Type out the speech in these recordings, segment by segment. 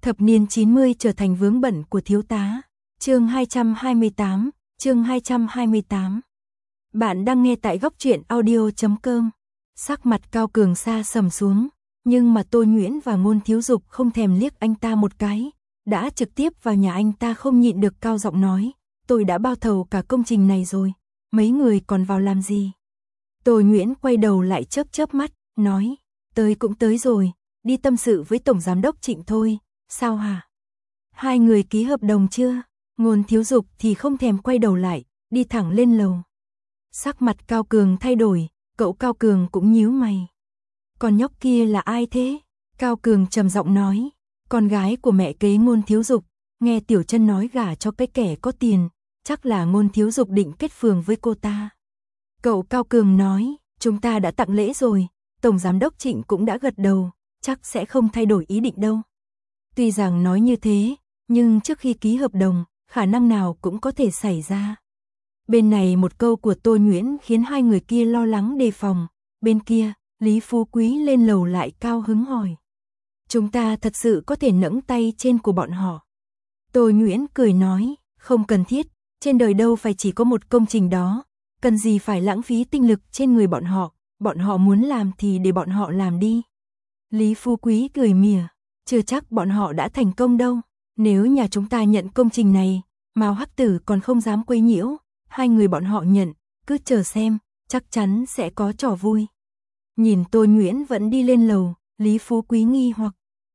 Thập niên 90 trở thành vướng bận của thiếu tá. Chương 228. Bạn đang nghe tại góc truyện audio.com. Sắc mặt Cao Cường xa sầm xuống, nhưng mà Tô Nhuyễn và Ngôn Thiếu Dục không thèm liếc anh ta một cái, đã trực tiếp vào nhà anh ta không nhịn được cao giọng nói, tôi đã bao thầu cả công trình này rồi, mấy người còn vào làm gì? Tô Nhuyễn quay đầu lại chớp mắt, nói, tới cũng tới rồi, đi tâm sự với Tổng Giám đốc Trịnh thôi, sao hả? Hai người ký hợp đồng chưa? Ngôn Thiếu Dục thì không thèm quay đầu lại, đi thẳng lên lầu. Sắc mặt Cao Cường thay đổi, cậu Cao Cường cũng nhíu mày. Con nhóc kia là ai thế? Cao Cường trầm giọng nói, con gái của mẹ kế Ngôn Thiếu Dục, nghe Tiểu Chân nói gả cho cái kẻ có tiền, chắc là Ngôn Thiếu Dục định kết phường với cô ta. Cậu Cao Cường nói, chúng ta đã tặng lễ rồi, Tổng Giám đốc Trịnh cũng đã gật đầu, chắc sẽ không thay đổi ý định đâu. Tuy rằng nói như thế, nhưng trước khi ký hợp đồng, khả năng nào cũng có thể xảy ra. Bên này một câu của Tô Nhuyễn khiến hai người kia lo lắng đề phòng, bên kia, Lý Phú Quý lên lầu lại cao hứng hỏi. Chúng ta thật sự có thể nẫng tay trên của bọn họ. Tô Nhuyễn cười nói, không cần thiết, trên đời đâu phải chỉ có một công trình đó, cần gì phải lãng phí tinh lực trên người bọn họ muốn làm thì để bọn họ làm đi. Lý Phú Quý cười mỉa, chưa chắc bọn họ đã thành công đâu, nếu nhà chúng ta nhận công trình này, Mao Hắc Tử còn không dám quấy nhiễu, hai người bọn họ nhận, cứ chờ xem, chắc chắn sẽ có trò vui. Nhìn Tô Nhuyễn vẫn đi lên lầu, Lý Phú Quý nghi hoặc,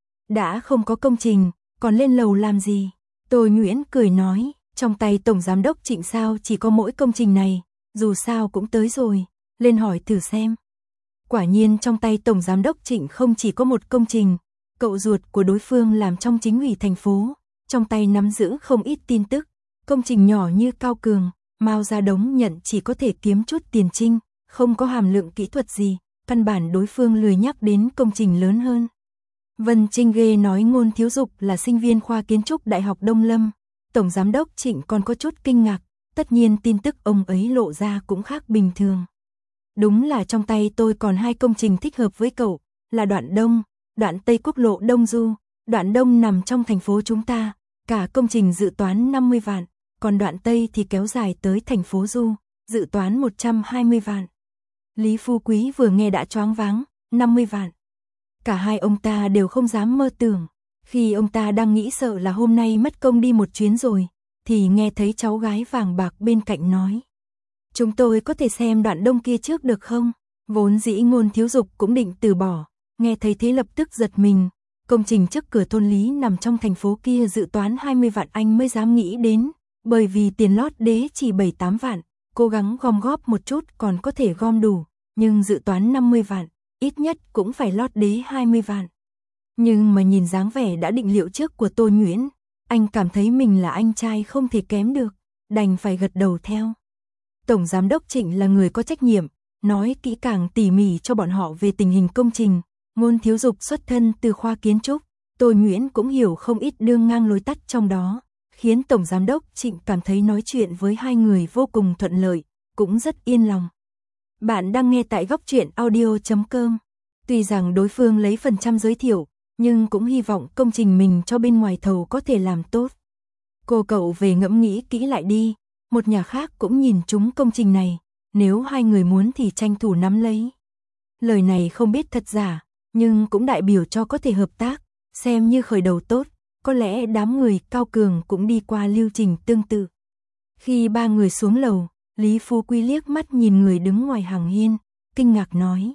đã không có công trình, còn lên lầu làm gì? Tô Nhuyễn cười nói, trong tay Tổng Giám đốc Trịnh sao chỉ có mỗi công trình này, dù sao cũng tới rồi, lên hỏi thử xem. Quả nhiên trong tay Tổng Giám đốc Trịnh không chỉ có một công trình, cậu ruột của đối phương làm trong chính ủy thành phố, trong tay nắm giữ không ít tin tức, công trình nhỏ như Cao Cường, Mao Gia Đống nhận chỉ có thể kiếm chút tiền trinh, không có hàm lượng kỹ thuật gì, căn bản đối phương lười nhắc đến công trình lớn hơn. Vân Trinh Ghê nói Ngôn Thiếu Dục là sinh viên khoa kiến trúc Đại học Đông Lâm, Tổng Giám đốc Trịnh còn có chút kinh ngạc, tất nhiên tin tức ông ấy lộ ra cũng khác bình thường. Đúng là trong tay tôi còn hai công trình thích hợp với cậu, là đoạn Đông, đoạn Tây quốc lộ Đông Du, đoạn Đông nằm trong thành phố chúng ta, cả công trình dự toán 50 vạn, còn đoạn Tây thì kéo dài tới thành phố Du, dự toán 120 vạn. Lý Phú Quý vừa nghe đã choáng váng, 50 vạn. Cả hai ông ta đều không dám mơ tưởng, khi ông ta đang nghĩ sợ là hôm nay mất công đi một chuyến rồi, thì nghe thấy cháu gái vàng bạc bên cạnh nói. Chúng tôi có thể xem đoạn Đông kia trước được không? Vốn dĩ Ngôn Thiếu Dục cũng định từ bỏ, nghe thấy thế lập tức giật mình. Công trình trước cửa thôn Lý nằm trong thành phố kia dự toán 20 vạn anh mới dám nghĩ đến, bởi vì tiền lót đế chỉ 7-8 vạn, cố gắng gom góp một chút còn có thể gom đủ, nhưng dự toán 50 vạn, ít nhất cũng phải lót đế 20 vạn. Nhưng mà nhìn dáng vẻ đã định liệu trước của Tô Nhuyễn, anh cảm thấy mình là anh trai không thể kém được, đành phải gật đầu theo. Tổng Giám đốc Trịnh là người có trách nhiệm, nói kỹ càng tỉ mỉ cho bọn họ về tình hình công trình. Ngôn Thiếu Dục xuất thân từ khoa kiến trúc, Tô Nhuyễn cũng hiểu không ít đường ngang lối tắt trong đó, khiến Tổng Giám đốc Trịnh cảm thấy nói chuyện với hai người vô cùng thuận lợi, cũng rất yên lòng. Bạn đang nghe tại góc truyện audio.com. Tuy rằng đối phương lấy phần trăm giới thiệu, nhưng cũng hy vọng công trình mình cho bên ngoài thầu có thể làm tốt. Cô cậu về ngẫm nghĩ kỹ lại đi, một nhà khác cũng nhìn trúng công trình này, nếu hai người muốn thì tranh thủ nắm lấy. Lời này không biết thật giả, nhưng cũng đại biểu cho có thể hợp tác, xem như khởi đầu tốt, có lẽ đám người Cao Cường cũng đi qua lưu trình tương tự. Khi ba người xuống lầu, Lý Phú Quý liếc mắt nhìn người đứng ngoài hàng hiên, kinh ngạc nói.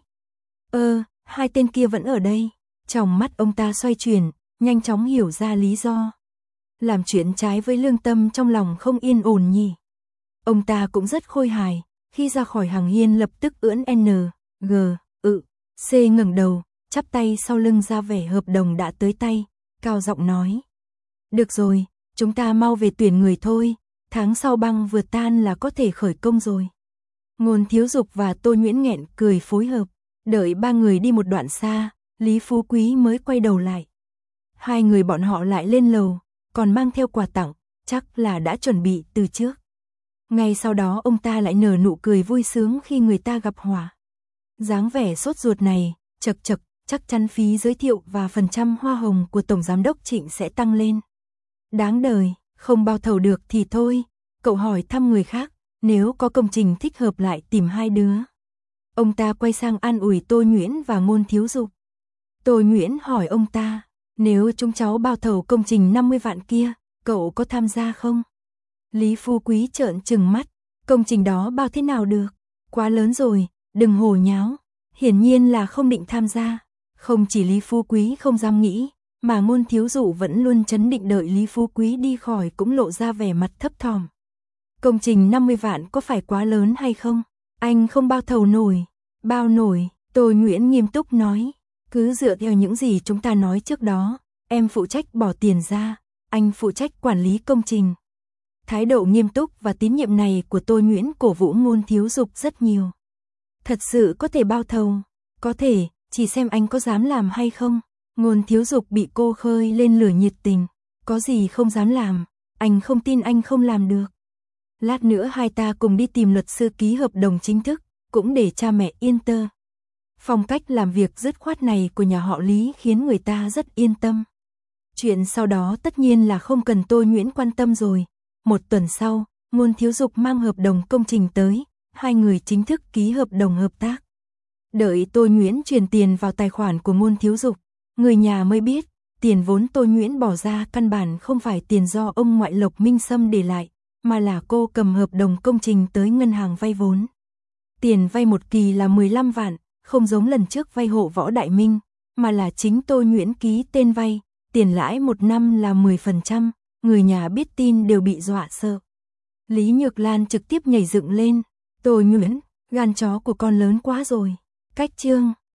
Hai tên kia vẫn ở đây. Trong mắt ông ta xoay chuyển, nhanh chóng hiểu ra lý do. Làm chuyện trái với lương tâm trong lòng không yên ổn nhỉ. Ông ta cũng rất khôi hài, khi ra khỏi hàng hiên lập tức ưỡn C ngẩng đầu, chắp tay sau lưng ra vẻ hợp đồng đã tới tay, cao giọng nói. Được rồi, chúng ta mau về tuyển người thôi, tháng sau băng vừa tan là có thể khởi công rồi. Ngôn Thiếu Dục và Tô Nhuyễn nghẹn cười phối hợp, đợi ba người đi một đoạn xa, Lý Phú Quý mới quay đầu lại. Hai người bọn họ lại lên lầu, còn mang theo quà tặng, chắc là đã chuẩn bị từ trước. Ngay sau đó ông ta lại nở nụ cười vui sướng khi người ta gặp họa. Dáng vẻ sốt ruột này, chậc chậc, chắc chắn phí giới thiệu và phần trăm hoa hồng của Tổng Giám đốc Trịnh sẽ tăng lên. Đáng đời, không bao thầu được thì thôi, cậu hỏi thăm người khác, nếu có công trình thích hợp lại tìm hai đứa. Ông ta quay sang an ủi Tô Nhuyễn và Ngôn Thiếu Dục. Tô Nhuyễn hỏi ông ta, nếu chúng cháu bao thầu công trình 50 vạn kia, cậu có tham gia không? Lý Phú Quý trợn trừng mắt, công trình đó bao thế nào được, quá lớn rồi, đừng hồ nháo. Hiển nhiên là không định tham gia, không chỉ Lý Phú Quý không dám nghĩ, mà Ngôn Thiếu Dụ vẫn luôn trấn định đợi Lý Phú Quý đi khỏi cũng lộ ra vẻ mặt thấp thỏm. Công trình 50 vạn có phải quá lớn hay không? Anh không bao thầu nổi. Bao nổi, Tô Nhuyễn nghiêm túc nói. Cứ dựa theo những gì chúng ta nói trước đó, em phụ trách bỏ tiền ra, anh phụ trách quản lý công trình. Thái độ nghiêm túc và tín nhiệm này của Tô Nhuyễn cổ vũ Ngôn Thiếu Dục rất nhiều. Thật sự có thể bao thầu, có thể, chỉ xem anh có dám làm hay không. Ngôn Thiếu Dục bị cô khơi lên lửa nhiệt tình, có gì không dám làm, anh không tin anh không làm được. Lát nữa hai ta cùng đi tìm luật sư ký hợp đồng chính thức, cũng để cha mẹ yên tâm. Phong cách làm việc dứt khoát này của nhà họ Lý khiến người ta rất yên tâm. Chuyện sau đó tất nhiên là không cần Tô Nhuyễn quan tâm rồi. Một tuần sau, Ngôn Thiếu Dục mang hợp đồng công trình tới, hai người chính thức ký hợp đồng hợp tác. Đợi Tô Nhuyễn chuyển tiền vào tài khoản của Ngôn Thiếu Dục, người nhà mới biết, tiền vốn Tô Nhuyễn bỏ ra căn bản không phải tiền do ông ngoại Lộc Minh Sâm để lại, mà là cô cầm hợp đồng công trình tới ngân hàng vay vốn. Tiền vay một kỳ là 15 vạn, không giống lần trước vay hộ Võ Đại Minh, mà là chính Tô Nhuyễn ký tên vay, tiền lãi một năm là 10%, người nhà biết tin đều bị dọa sợ. Lý Nhược Lan trực tiếp nhảy dựng lên, Tô Nhuyễn, gan chó của con lớn quá rồi. Cách chương